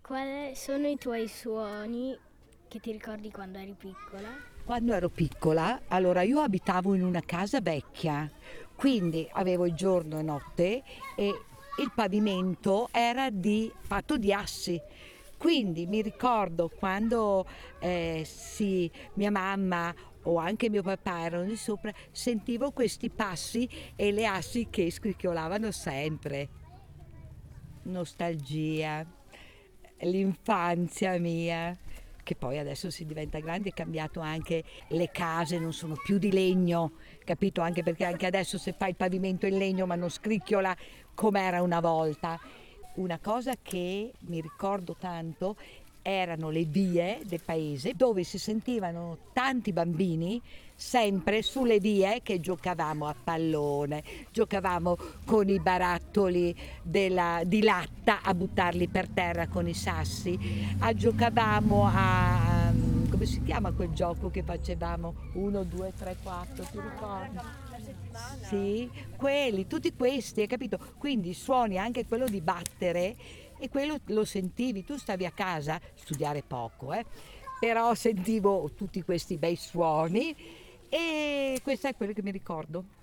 Quali sono i tuoi suoni che ti ricordi quando eri piccola? Quando ero piccola, allora io abitavo in una casa vecchia, quindi avevo il giorno e notte e il pavimento era fatto di assi. Quindi mi ricordo quando mia mamma o anche mio papà erano di sopra, sentivo questi passi e le assi che scricchiolavano sempre. Nostalgia, l'infanzia mia, che poi adesso si diventa grande, è cambiato anche le case, non sono più di legno, capito? Anche perché anche adesso se fai il pavimento in legno ma non scricchiola come era una volta. Una cosa che mi ricordo tanto erano le vie del paese dove si sentivano tanti bambini sempre sulle vie che giocavamo a pallone, giocavamo con i barattoli di latta a buttarli per terra con i sassi, giocavamo come si chiama quel gioco che facevamo? 1, 2, 3, 4, ti ricordi? Sì, quelli, tutti questi, hai capito? Quindi suoni anche quello di battere e quello lo sentivi, tu stavi a casa, studiare poco, però sentivo tutti questi bei suoni e questo è quello che mi ricordo.